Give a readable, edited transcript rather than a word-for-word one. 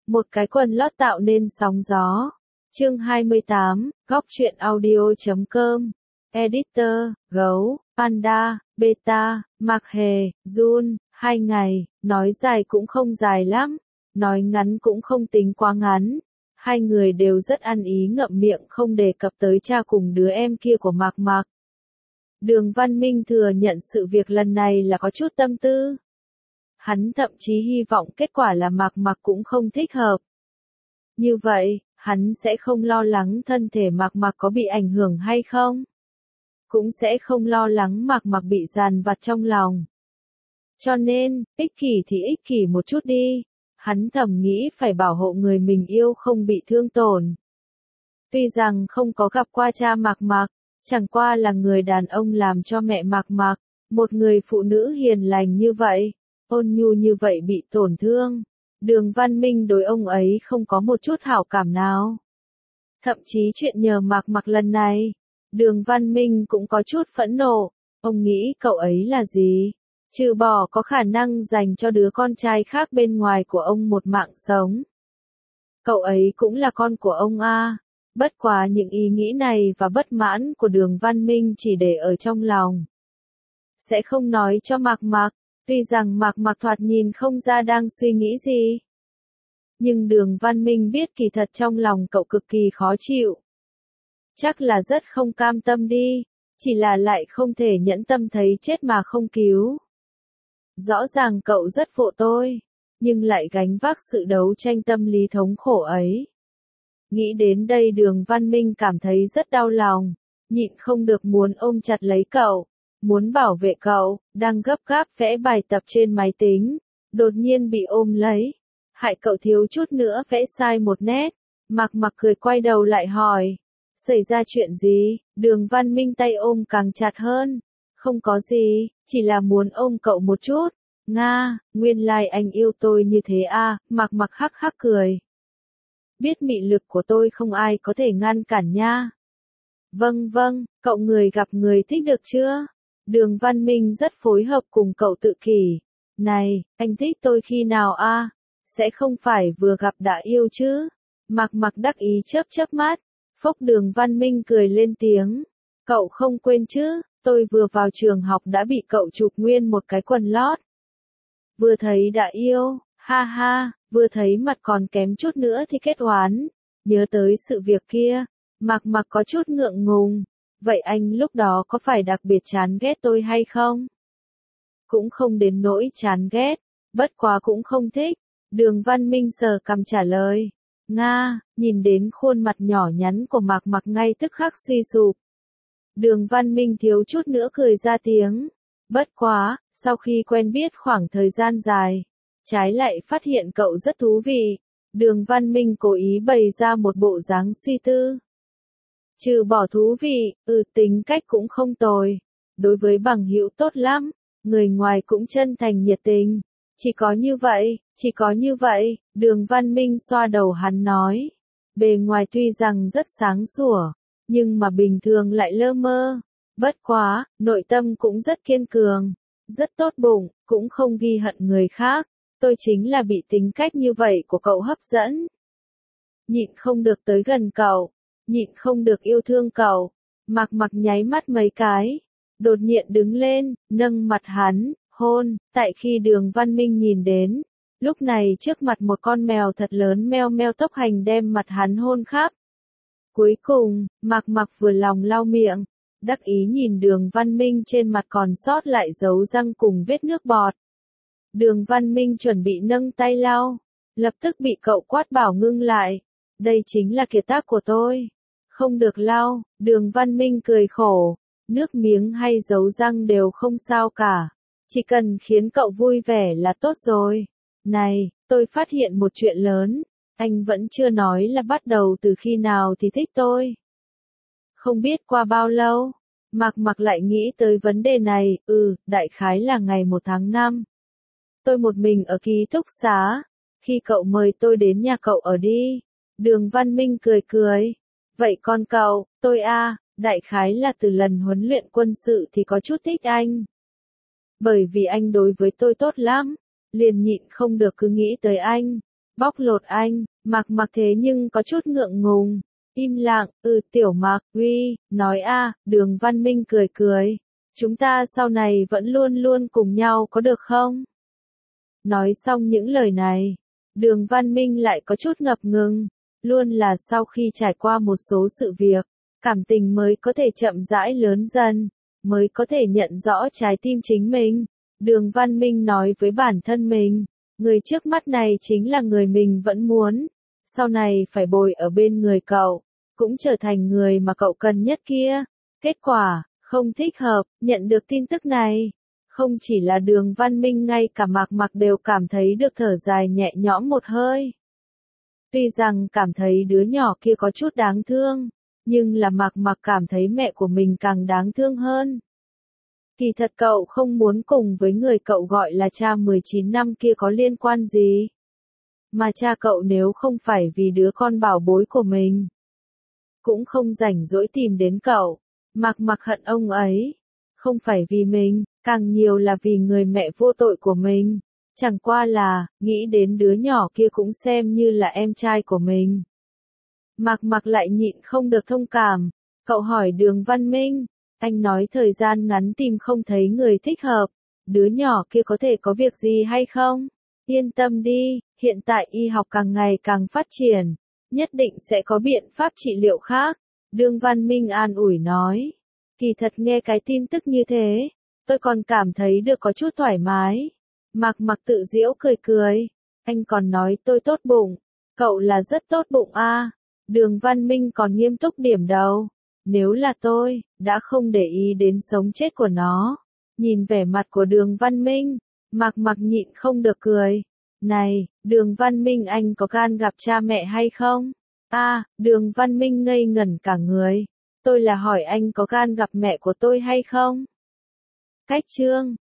Một cái quần lót tạo nên sóng gió. Chương 28, góc truyện audio.com. Editor, Gấu, Panda, Beta, Mạc Hề, Jun, 2 ngày, nói dài cũng không dài lắm, nói ngắn cũng không tính quá ngắn. Hai người đều rất ăn ý ngậm miệng không đề cập tới cha cùng đứa em kia của Mạc Mạc. Đường Văn Minh thừa nhận sự việc lần này là có chút tâm tư. Hắn thậm chí hy vọng kết quả là Mạc Mạc cũng không thích hợp. Như vậy, hắn sẽ không lo lắng thân thể Mạc Mạc có bị ảnh hưởng hay không. Cũng sẽ không lo lắng Mạc Mạc bị dằn vặt trong lòng. Cho nên, ích kỷ thì ích kỷ một chút đi. Hắn thầm nghĩ phải bảo hộ người mình yêu không bị thương tổn. Tuy rằng không có gặp qua cha Mạc Mạc, chẳng qua là người đàn ông làm cho mẹ Mạc Mạc, một người phụ nữ hiền lành như vậy, ôn nhu như vậy bị tổn thương. Đường Văn Minh đối ông ấy không có một chút hảo cảm nào. Thậm chí chuyện nhờ Mạc Mạc lần này, Đường Văn Minh cũng có chút phẫn nộ. Ông nghĩ cậu ấy là gì? Trừ bỏ có khả năng dành cho đứa con trai khác bên ngoài của ông một mạng sống. Cậu ấy cũng là con của ông a. Bất quá những ý nghĩ này và bất mãn của Đường Văn Minh chỉ để ở trong lòng. Sẽ không nói cho Mạc Mạc, tuy rằng Mạc Mạc thoạt nhìn không ra đang suy nghĩ gì. Nhưng Đường Văn Minh biết kỳ thật trong lòng cậu cực kỳ khó chịu. Chắc là rất không cam tâm đi, chỉ là lại không thể nhẫn tâm thấy chết mà không cứu. Rõ ràng cậu rất phụ tôi, nhưng lại gánh vác sự đấu tranh tâm lý thống khổ ấy. Nghĩ đến đây Đường Văn Minh cảm thấy rất đau lòng, nhịn không được muốn ôm chặt lấy cậu, muốn bảo vệ cậu, đang gấp gáp vẽ bài tập trên máy tính, đột nhiên bị ôm lấy, hại cậu thiếu chút nữa vẽ sai một nét. Mạc Mạc cười quay đầu lại hỏi, xảy ra chuyện gì? Đường Văn Minh tay ôm càng chặt hơn, không có gì, chỉ là muốn ôm cậu một chút. Nga, nguyên lai anh yêu tôi như thế à? Mạc Mạc hắc hắc cười. Biết mị lực của tôi không ai có thể ngăn cản nha. Vâng vâng, cậu người gặp người thích được chưa? Đường Văn Minh rất phối hợp cùng cậu tự kỷ. Này, anh thích tôi khi nào a? Sẽ không phải vừa gặp đã yêu chứ? Mạc Mạc đắc ý chớp chớp mắt. Phốc Đường Văn Minh cười lên tiếng. Cậu không quên chứ, tôi vừa vào trường học đã bị cậu chụp nguyên một cái quần lót. Vừa thấy đã yêu, ha ha, vừa thấy mặt còn kém chút nữa thì kết oán. Nhớ tới sự việc kia, Mạc Mạc có chút ngượng ngùng. Vậy anh lúc đó có phải đặc biệt chán ghét tôi hay không? Cũng không đến nỗi chán ghét, bất quá cũng không thích. Đường Văn Minh sờ cằm trả lời. Nga, nhìn đến khuôn mặt nhỏ nhắn của Mạc Mạc ngay tức khắc suy sụp. Đường Văn Minh thiếu chút nữa cười ra tiếng. Bất quá, sau khi quen biết khoảng thời gian dài, trái lại phát hiện cậu rất thú vị. Đường Văn Minh cố ý bày ra một bộ dáng suy tư. Trừ bỏ thú vị, tính cách cũng không tồi. Đối với bằng hữu tốt lắm, người ngoài cũng chân thành nhiệt tình. Chỉ có như vậy, Đường Văn Minh xoa đầu hắn nói. Bề ngoài tuy rằng rất sáng sủa, nhưng mà bình thường lại lơ mơ. Bất quá, nội tâm cũng rất kiên cường, rất tốt bụng, cũng không ghi hận người khác. Tôi chính là bị tính cách như vậy của cậu hấp dẫn. Nhịn không được tới gần cậu, nhịn không được yêu thương cậu. Mạc Mạc nháy mắt mấy cái, đột nhiên đứng lên, nâng mặt hắn, hôn. Tại khi Đường Văn Minh nhìn đến, lúc này trước mặt một con mèo thật lớn meo meo tốc hành đem mặt hắn hôn khắp. Cuối cùng, Mạc Mạc vừa lòng lau miệng, đắc ý nhìn Đường Văn Minh trên mặt còn sót lại dấu răng cùng vết nước bọt. Đường Văn Minh chuẩn bị nâng tay lau, lập tức bị cậu quát bảo ngưng lại. Đây chính là kiệt tác của tôi. Không được lau. Đường Văn Minh cười khổ. Nước miếng hay dấu răng đều không sao cả. Chỉ cần khiến cậu vui vẻ là tốt rồi. Này, tôi phát hiện một chuyện lớn. Anh vẫn chưa nói là bắt đầu từ khi nào thì thích tôi. Không biết qua bao lâu, Mạc Mạc lại nghĩ tới vấn đề này. Đại khái là ngày 1 tháng 5. Tôi một mình ở ký túc xá. Khi cậu mời tôi đến nhà cậu ở đi. Đường Văn Minh cười cười. Vậy con cậu, tôi đại khái là từ lần huấn luyện quân sự thì có chút thích anh. Bởi vì anh đối với tôi tốt lắm, liền nhịn không được cứ nghĩ tới anh. bóc lột anh, Mạc Mạc thế nhưng có chút ngượng ngùng. Im lặng, Tiểu Mạc, uy, nói a, Đường Văn Minh cười cười. Chúng ta sau này vẫn luôn luôn cùng nhau có được không? Nói xong những lời này, Đường Văn Minh lại có chút ngập ngừng. Luôn là sau khi trải qua một số sự việc, cảm tình mới có thể chậm rãi lớn dần, mới có thể nhận rõ trái tim chính mình. Đường Văn Minh nói với bản thân mình, người trước mắt này chính là người mình vẫn muốn, sau này phải bồi ở bên người cậu, cũng trở thành người mà cậu cần nhất kia. Kết quả, không thích hợp, nhận được tin tức này. Không chỉ là Đường Văn Minh, ngay cả Mạc Mạc đều cảm thấy được thở dài nhẹ nhõm một hơi. Tuy rằng cảm thấy đứa nhỏ kia có chút đáng thương, nhưng là Mạc Mạc cảm thấy mẹ của mình càng đáng thương hơn. Kỳ thật cậu không muốn cùng với người cậu gọi là cha 19 năm kia có liên quan gì. Mà cha cậu nếu không phải vì đứa con bảo bối của mình, cũng không rảnh rỗi tìm đến cậu. Mạc Mạc hận ông ấy, không phải vì mình, càng nhiều là vì người mẹ vô tội của mình. Chẳng qua là, nghĩ đến đứa nhỏ kia cũng xem như là em trai của mình. Mạc Mạc lại nhịn không được thông cảm. Cậu hỏi Đường Văn Minh, anh nói thời gian ngắn tìm không thấy người thích hợp, đứa nhỏ kia có thể có việc gì hay không? Yên tâm đi, hiện tại y học càng ngày càng phát triển, nhất định sẽ có biện pháp trị liệu khác. Đường Văn Minh an ủi nói. Kỳ thật nghe cái tin tức như thế, tôi còn cảm thấy được có chút thoải mái. Mạc Mạc tự giễu cười cười. Anh còn nói tôi tốt bụng. Cậu là rất tốt bụng a. Đường Văn Minh còn nghiêm túc điểm đầu. Nếu là tôi, đã không để ý đến sống chết của nó. Nhìn vẻ mặt của Đường Văn Minh, Mạc Mạc nhịn không được cười. Này, Đường Văn Minh, anh có gan gặp cha mẹ hay không? Đường Văn Minh ngây ngẩn cả người. Tôi là hỏi anh có gan gặp mẹ của tôi hay không? Cách chương